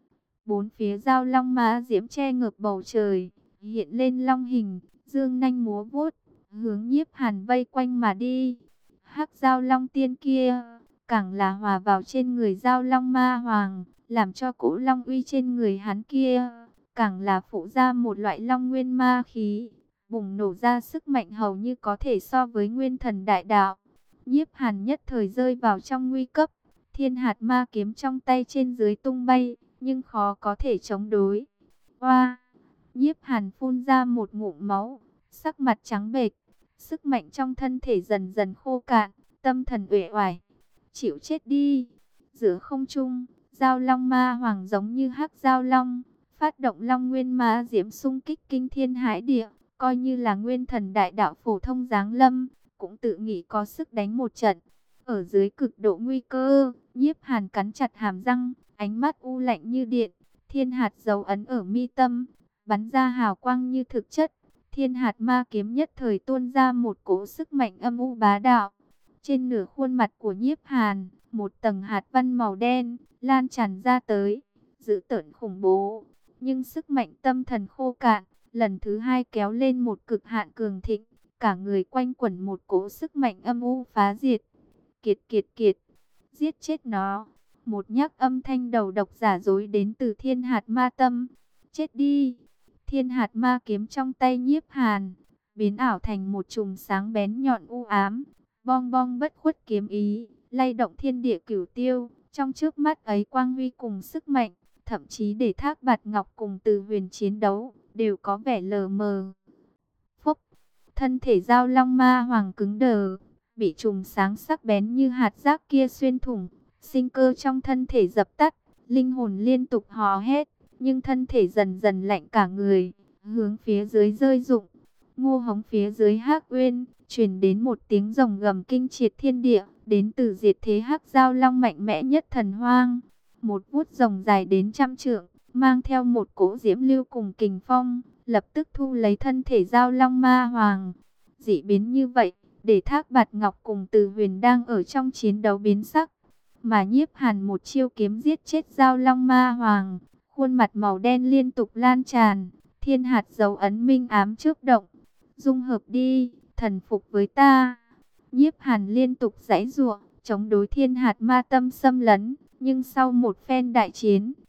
Bốn phía giao long mã diễm che ngược bầu trời, hiện lên long hình, dương nanh múa vuốt, hướng Nhiếp Hàn vây quanh mà đi. Hắc giao long tiên kia càng là hòa vào trên người Giao Long Ma Hoàng, làm cho cỗ long uy trên người hắn kia càng là phụ ra một loại long nguyên ma khí, bùng nổ ra sức mạnh hầu như có thể so với nguyên thần đại đạo. Nhiếp Hàn nhất thời rơi vào trong nguy cấp, thiên hạt ma kiếm trong tay trên dưới tung bay, nhưng khó có thể chống đối. Oa! Nhiếp Hàn phun ra một ngụm máu, sắc mặt trắng bệch, sức mạnh trong thân thể dần dần khô cạn, tâm thần uể oải. Chịu chết đi! Giữa không trung, Giao Long Ma Hoàng giống như hắc giao long, phát động long nguyên ma diễm xung kích kinh thiên hải địa, coi như là nguyên thần đại đạo phổ thông giáng lâm, cũng tự nghĩ có sức đánh một trận. Ở dưới cực độ nguy cơ, Nhiếp Hàn cắn chặt hàm răng, ánh mắt u lạnh như điện, thiên hạt dấu ấn ở mi tâm, bắn ra hào quang như thực chất. Thiên hạt ma kiếm nhất thời tuôn ra một cỗ sức mạnh âm u bá đạo. Trên nửa khuôn mặt của Nhiếp Hàn, một tầng hạt văn màu đen lan tràn ra tới, dữ tợn khủng bố. Nhưng sức mạnh tâm thần khô cạn, lần thứ hai kéo lên một cực hạn cường thịnh, cả người quanh quẩn một cỗ sức mạnh âm u phá diệt. Kiệt kiệt kiệt, giết chết nó. Một nhắc âm thanh đầu độc giả dối đến từ thiên hạt ma tâm. Chết đi. Thiên hạt ma kiếm trong tay Nhiếp Hàn biến ảo thành một chùm sáng bén nhọn u ám, bong bong bất khuất kiếm ý, lay động thiên địa cửu tiêu. Trong trước mắt ấy quang huy cùng sức mạnh, thậm chí để Thác Bạt Ngọc cùng Từ Huyền chiến đấu, đều có vẻ lờ mờ. Phốc, thân thể Giao Long Ma Hoàng cứng đờ, bị chùm sáng sắc bén như hạt rác kia xuyên thủng, sinh cơ trong thân thể dập tắt, linh hồn liên tục hò hét, nhưng thân thể dần dần lạnh cả người, hướng phía dưới rơi rụng. Ngô hống phía dưới Hắc Uyên truyền đến một tiếng rồng gầm kinh triệt thiên địa, đến từ diệt thế Hắc Giao Long mạnh mẽ nhất thần hoang. Một vuốt rồng dài đến trăm trượng, mang theo một cỗ diễm lưu cùng kình phong, lập tức thu lấy thân thể Giao Long Ma Hoàng. Dị biến như vậy, để Thác Bạt Ngọc cùng Từ Huyền đang ở trong chiến đấu biến sắc, mà Nhiếp Hàn một chiêu kiếm giết chết Giao Long Ma Hoàng, khuôn mặt màu đen liên tục lan tràn, thiên hạt dấu ấn minh ám chớp động. Dung hợp đi, thần phục với ta. Nhiếp Hàn liên tục giãy giụa, chống đối thiên hạt ma tâm xâm lấn, nhưng sau một phen đại chiến,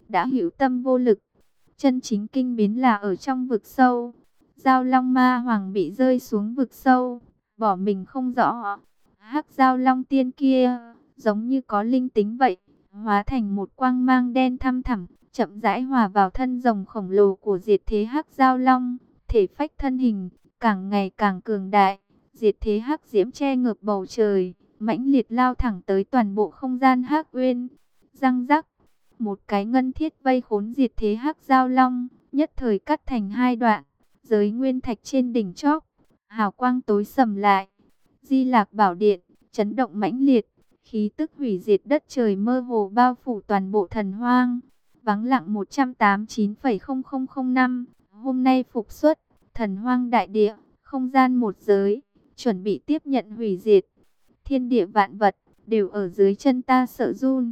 đã hữu tâm vô lực. Chân chính kinh biến là ở trong vực sâu. Giao Long Ma Hoàng bị rơi xuống vực sâu, bỏ mình không rõ. Hắc Giao Long Tiên kia giống như có linh tính vậy, hóa thành một quang mang đen thăm thẳm, chậm rãi hòa vào thân rồng khổng lồ của diệt thế Hắc Giao Long. Thể phách thân hình càng ngày càng cường đại, diệt thế hắc diễm che ngược bầu trời, mãnh liệt lao thẳng tới toàn bộ không gian Hắc Uyên. Răng rắc, một cái ngân thiết vây khốn diệt thế Hắc Giao Long, nhất thời cắt thành hai đoạn. Giới nguyên thạch trên đỉnh chóp, hào quang tối sầm lại. Di Lạc Bảo Điện chấn động mãnh liệt, khí tức hủy diệt đất trời mơ hồ bao phủ toàn bộ thần hoang. Vắng lặng một trăm tám mươi chín phẩy không không không năm, hôm nay phục xuất, thần hoang đại địa, không gian một giới, chuẩn bị tiếp nhận hủy diệt. Thiên địa vạn vật đều ở dưới chân ta sợ run.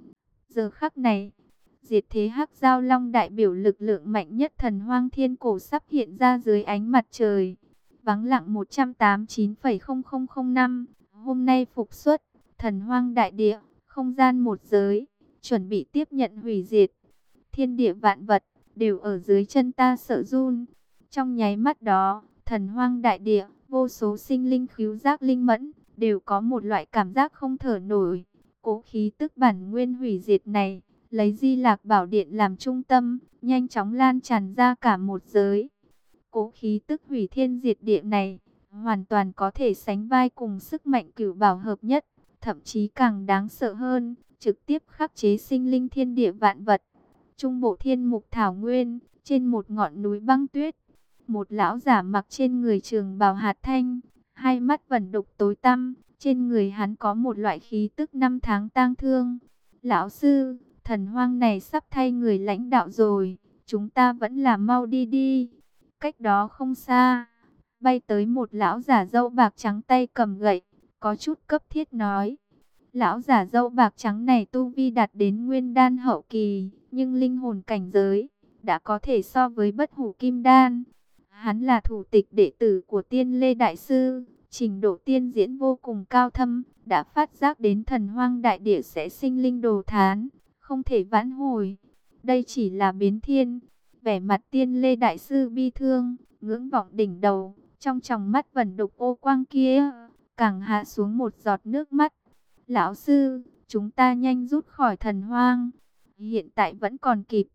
Giờ khắc này, diệt thế Hắc Giao Long đại biểu lực lượng mạnh nhất thần hoang thiên cổ sắp hiện ra dưới ánh mặt trời. Vắng lặng một trăm tám mươi chín phẩy không không không năm, hôm nay phục xuất, thần hoang đại địa, không gian một giới, chuẩn bị tiếp nhận hủy diệt. Thiên địa vạn vật đều ở dưới chân ta sợ run. Trong nháy mắt đó, thần hoang đại địa, vô số sinh linh khứu giác linh mẫn, đều có một loại cảm giác không thở nổi. Cố khí tức bản nguyên hủy diệt này, lấy Di Lạc Bảo Điện làm trung tâm, nhanh chóng lan tràn ra cả một giới. Cố khí tức hủy thiên diệt địa này, hoàn toàn có thể sánh vai cùng sức mạnh cửu bảo hợp nhất, thậm chí càng đáng sợ hơn, trực tiếp khắc chế sinh linh thiên địa vạn vật. Trung bộ thiên mục thảo nguyên, trên một ngọn núi băng tuyết, một lão giả mặc trên người trường bào hạt thanh, hai mắt vẩn đục tối tăm, trên người hắn có một loại khí tức năm tháng tang thương. Lão sư, thần hoang này sắp thay người lãnh đạo rồi, chúng ta vẫn là mau đi đi. Cách đó không xa, bay tới một lão giả râu bạc trắng tay cầm gậy, có chút cấp thiết nói. Lão giả râu bạc trắng này tu vi đạt đến nguyên đan hậu kỳ, nhưng linh hồn cảnh giới đã có thể so với bất hủ kim đan. Hắn là thủ tịch đệ tử của Tiên Lê Đại Sư, trình độ tiên diễn vô cùng cao thâm, đã phát giác đến thần hoang đại địa sẽ sinh linh đồ thán, không thể vãn hồi. Đây chỉ là biến thiên. Vẻ mặt Tiên Lê Đại Sư bi thương, ngưỡng vọng đỉnh đầu, trong tròng mắt vẩn đục ô quang kia, càng hạ xuống một giọt nước mắt. Lão sư, chúng ta nhanh rút khỏi thần hoang, hiện tại vẫn còn kịp.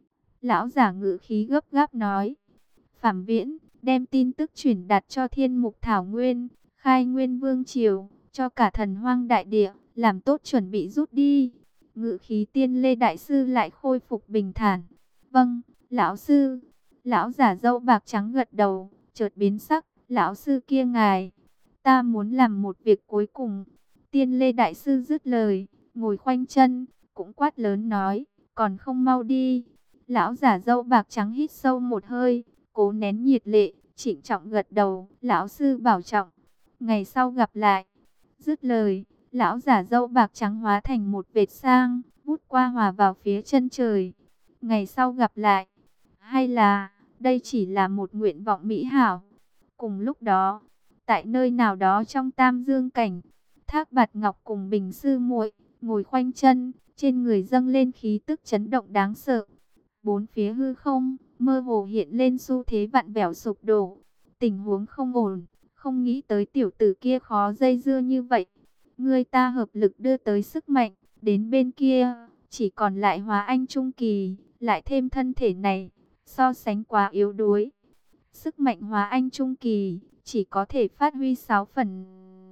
Lão giả ngữ khí gấp gáp nói. Phạm Viễn, đem tin tức truyền đạt cho Thiên Mục Thảo Nguyên, Khai Nguyên Vương Triều, cho cả thần hoang đại địa, làm tốt chuẩn bị rút đi. Ngữ khí Tiên Lê Đại Sư lại khôi phục bình thản. Vâng, lão sư. Lão giả râu bạc trắng gật đầu, chợt biến sắc. Lão sư kia ngài, ta muốn làm một việc cuối cùng. Tiên Lê Đại Sư dứt lời, ngồi khoanh chân, cũng quát lớn nói, còn không mau đi. Lão giả râu bạc trắng hít sâu một hơi, cố nén nhiệt lệ, trịnh trọng gật đầu, lão sư bảo trọng, ngày sau gặp lại. Dứt lời, lão giả râu bạc trắng hóa thành một vệt sang, vút qua hòa vào phía chân trời. Ngày sau gặp lại, hay là, đây chỉ là một nguyện vọng mỹ hảo. Cùng lúc đó, tại nơi nào đó trong Tam Dương Cảnh, Thác Bạt Ngọc cùng Bình Sư muội ngồi khoanh chân, trên người dâng lên khí tức chấn động đáng sợ. Bốn phía hư không, mơ hồ hiện lên xu thế vặn vẹo sụp đổ. Tình huống không ổn, không nghĩ tới tiểu tử kia khó dây dưa như vậy. Người ta hợp lực đưa tới sức mạnh, đến bên kia, chỉ còn lại Hóa Anh Trung Kỳ, lại thêm thân thể này, so sánh quá yếu đuối. Sức mạnh Hóa Anh Trung Kỳ, chỉ có thể phát huy sáu phần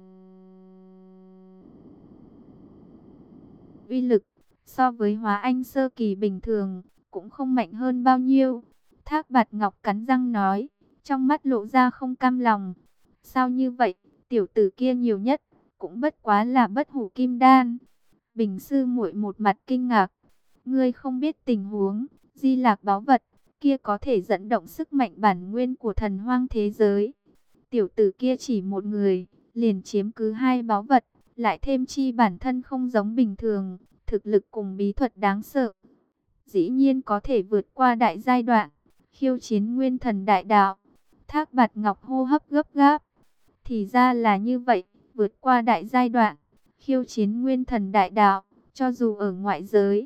uy lực, so với Hóa Anh Sơ Kỳ bình thường, cũng không mạnh hơn bao nhiêu. Thác Bạt Ngọc cắn răng nói, trong mắt lộ ra không cam lòng. Sao như vậy, tiểu tử kia nhiều nhất, cũng bất quá là bất hủ kim đan. Bình Sư muội một mặt kinh ngạc, ngươi không biết tình huống, Di Lạc báu vật, kia có thể dẫn động sức mạnh bản nguyên của thần hoang thế giới. Tiểu tử kia chỉ một người, liền chiếm cứ hai báu vật, lại thêm chi bản thân không giống bình thường, thực lực cùng bí thuật đáng sợ. Dĩ nhiên có thể vượt qua đại giai đoạn, khiêu chiến nguyên thần đại đạo. Thác Bạt Ngọc hô hấp gấp gáp. Thì ra là như vậy, vượt qua đại giai đoạn, khiêu chiến nguyên thần đại đạo, cho dù ở ngoại giới,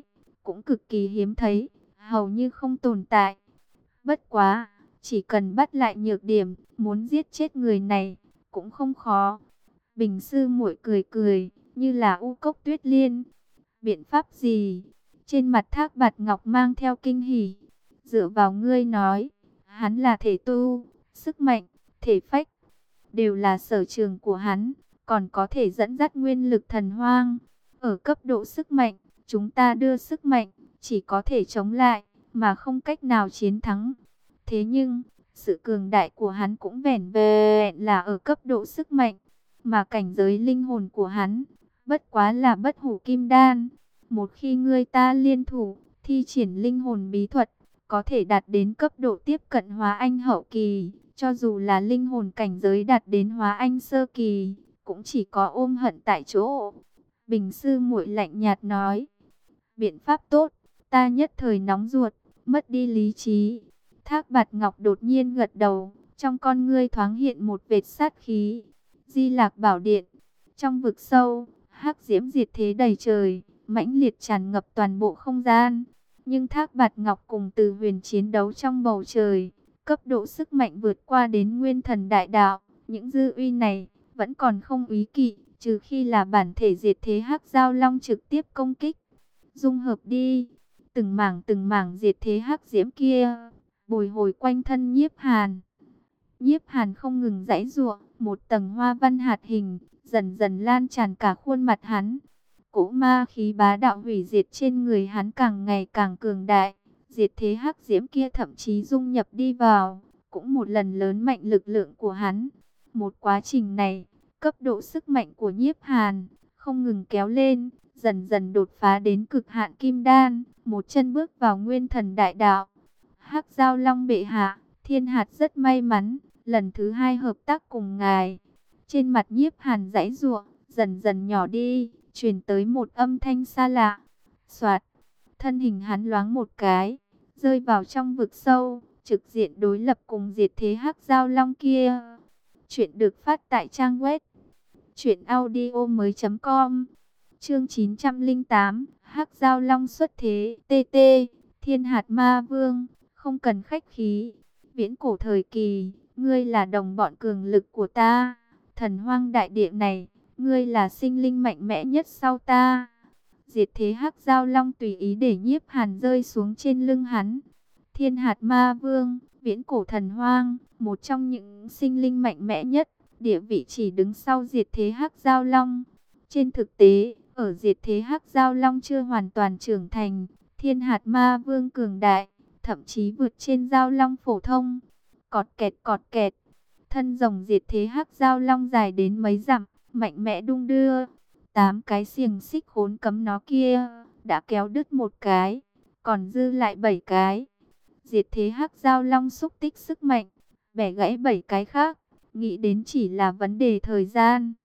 cũng cực kỳ hiếm thấy, hầu như không tồn tại. Bất quá, chỉ cần bắt lại nhược điểm, muốn giết chết người này cũng không khó. Bình sư muội cười cười, như là u cốc tuyết liên. Biện pháp gì? Trên mặt Thác Bạt Ngọc mang theo kinh hỉ. Dựa vào ngươi nói, hắn là thể tu, sức mạnh, thể phách, đều là sở trường của hắn, còn có thể dẫn dắt nguyên lực thần hoang. Ở cấp độ sức mạnh, chúng ta đưa sức mạnh, chỉ có thể chống lại, mà không cách nào chiến thắng. Thế nhưng, sự cường đại của hắn cũng vẻn vẹn là ở cấp độ sức mạnh, mà cảnh giới linh hồn của hắn, bất quá là bất hủ kim đan. Một khi ngươi ta liên thủ, thi triển linh hồn bí thuật, có thể đạt đến cấp độ tiếp cận hóa anh hậu kỳ, cho dù là linh hồn cảnh giới đạt đến hóa anh sơ kỳ, cũng chỉ có ôm hận tại chỗ. Bình sư muội lạnh nhạt nói, biện pháp tốt, ta nhất thời nóng ruột, mất đi lý trí. Thác Bạt Ngọc đột nhiên gật đầu, trong con ngươi thoáng hiện một vệt sát khí. Di Lạc Bảo Điện, trong vực sâu, hắc diễm diệt thế đầy trời, mãnh liệt tràn ngập toàn bộ không gian. Nhưng Thác Bạt Ngọc cùng Từ Huyền chiến đấu trong bầu trời, cấp độ sức mạnh vượt qua đến nguyên thần đại đạo. Những dư uy này vẫn còn không úy kỵ, trừ khi là bản thể diệt thế hắc giao long trực tiếp công kích. Dung hợp đi, từng mảng từng mảng diệt thế hắc diễm kia bồi hồi quanh thân Nhiếp Hàn. Nhiếp Hàn không ngừng giãy giụa, một tầng hoa văn hạt hình dần dần lan tràn cả khuôn mặt hắn. Cỗ ma khí bá đạo hủy diệt trên người hắn càng ngày càng cường đại. Diệt thế hắc diễm kia thậm chí dung nhập đi vào, cũng một lần lớn mạnh lực lượng của hắn. Một quá trình này, cấp độ sức mạnh của Nhiếp Hàn không ngừng kéo lên, dần dần đột phá đến cực hạn kim đan, một chân bước vào nguyên thần đại đạo. Hắc Giao Long bệ hạ, Thiên Hạt rất may mắn, lần thứ hai hợp tác cùng ngài. Trên mặt Nhiếp Hàn giãy giụa, dần dần nhỏ đi, truyền tới một âm thanh xa lạ. Soạt, thân hình hắn loáng một cái, rơi vào trong vực sâu, trực diện đối lập cùng diệt thế Hắc Giao Long kia. Chuyện được phát tại trang web truyện audio mới.com. Chương chín trăm lẻ tám, Hắc Giao Long xuất thế. tê tê, Thiên Hạt Ma Vương, không cần khách khí. Viễn cổ thời kỳ, ngươi là đồng bọn cường lực của ta. Thần Hoang đại địa này, ngươi là sinh linh mạnh mẽ nhất sau ta. Diệt thế Hắc Giao Long tùy ý để Nhiếp Hàn rơi xuống trên lưng hắn. Thiên Hạt Ma Vương, viễn cổ thần hoang, một trong những sinh linh mạnh mẽ nhất, địa vị chỉ đứng sau diệt thế Hắc Giao Long. Trên thực tế, ở diệt thế Hắc Giao Long chưa hoàn toàn trưởng thành, Thiên Hạt Ma Vương cường đại, thậm chí vượt trên Giao Long phổ thông. Cọt kẹt cọt kẹt, thân rồng diệt thế Hắc Giao Long dài đến mấy dặm, mạnh mẽ đung đưa. Tám cái xiềng xích khốn cấm nó kia đã kéo đứt một cái, còn dư lại bảy cái. Diệt thế Hắc Giao Long xúc tích sức mạnh, bẻ gãy bảy cái khác, nghĩ đến chỉ là vấn đề thời gian.